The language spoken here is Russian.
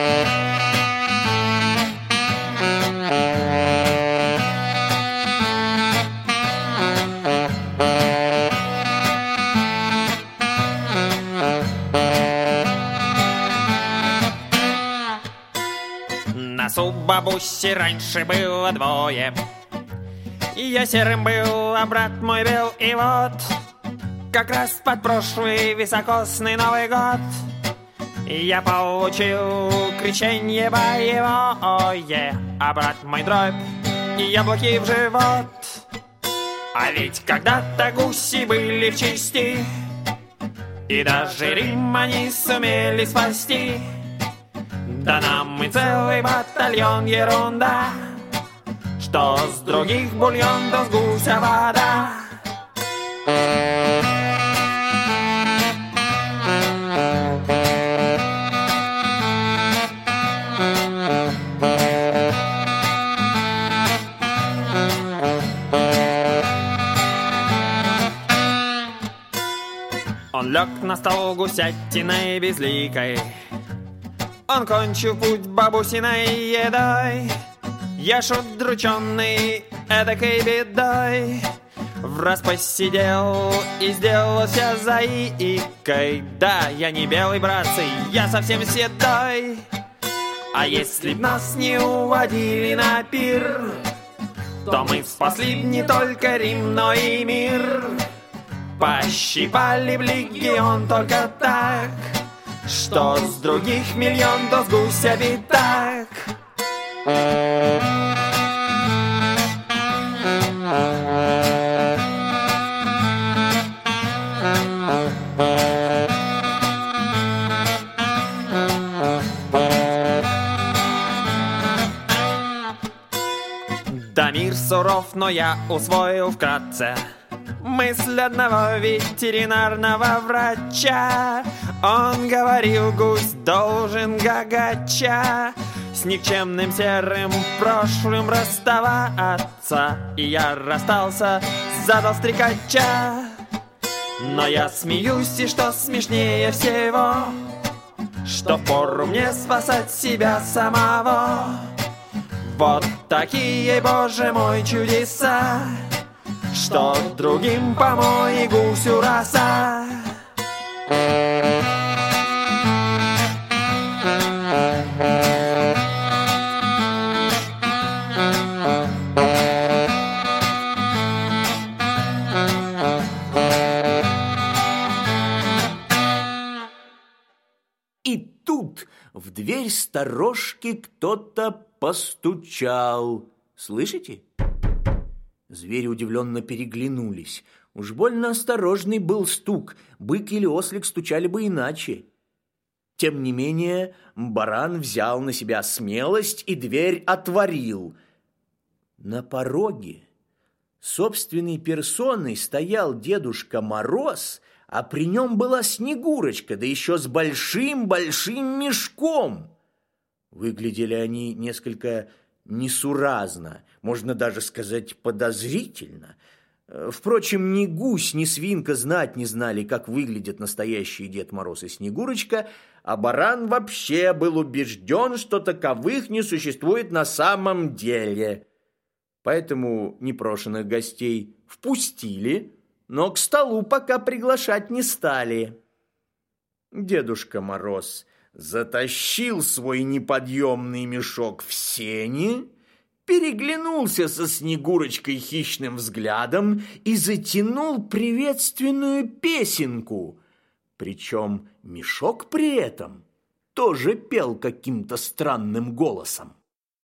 Нас у бабуси раньше было двое. Я серым был, а брат мой бел. И вот как раз под прошлый високосный Новый год я получил крещенье боевое, а брат мой дробь и яблоки в живот. А ведь когда-то гуси были в чести, и даже Рим они сумели спасти. Да нам и целый батальон ерунда, что с других бульон, то с гуся вода. Он лег на стол гусятиной безликой, он кончил путь бабусиной едой. Я ж удрученный эдакой бедой враз посидел и сделался заикой. Да, я не белый, братцы, я совсем седой. А если б нас не уводили на пир, то мы спасли б не только Рим, но и мир. Пощипали б легион только так, что с других миллион, то с гуся битак. Да мир суров, но я усвоил вкратце мысль одного ветеринарного врача. Он говорил, гусь должен гагача с никчемным серым прошлым расставаться. И я расстался, задал стрекача. Но я смеюсь, и что смешнее всего, что впору мне спасать себя самого. Вот такие, боже мой, чудеса, что другим помой и гусю роса. И тут в дверь сторожки кто-то постучал. Слышите? Звери удивленно переглянулись. Уж больно осторожный был стук. Бык или ослик стучали бы иначе. Тем не менее, баран взял на себя смелость и дверь отворил. На пороге собственной персоной стоял Дедушка Мороз, а при нем была Снегурочка, да еще с большим-большим мешком. Выглядели они несколько несуразно, можно даже сказать подозрительно. Впрочем, ни гусь, ни свинка знать не знали, как выглядят настоящие Дед Мороз и Снегурочка, а баран вообще был убежден, что таковых не существует на самом деле. Поэтому непрошенных гостей впустили, но к столу пока приглашать не стали. Дедушка Мороз затащил свой неподъемный мешок в сени, переглянулся со Снегурочкой хищным взглядом и затянул приветственную песенку. Причем мешок при этом тоже пел каким-то странным голосом.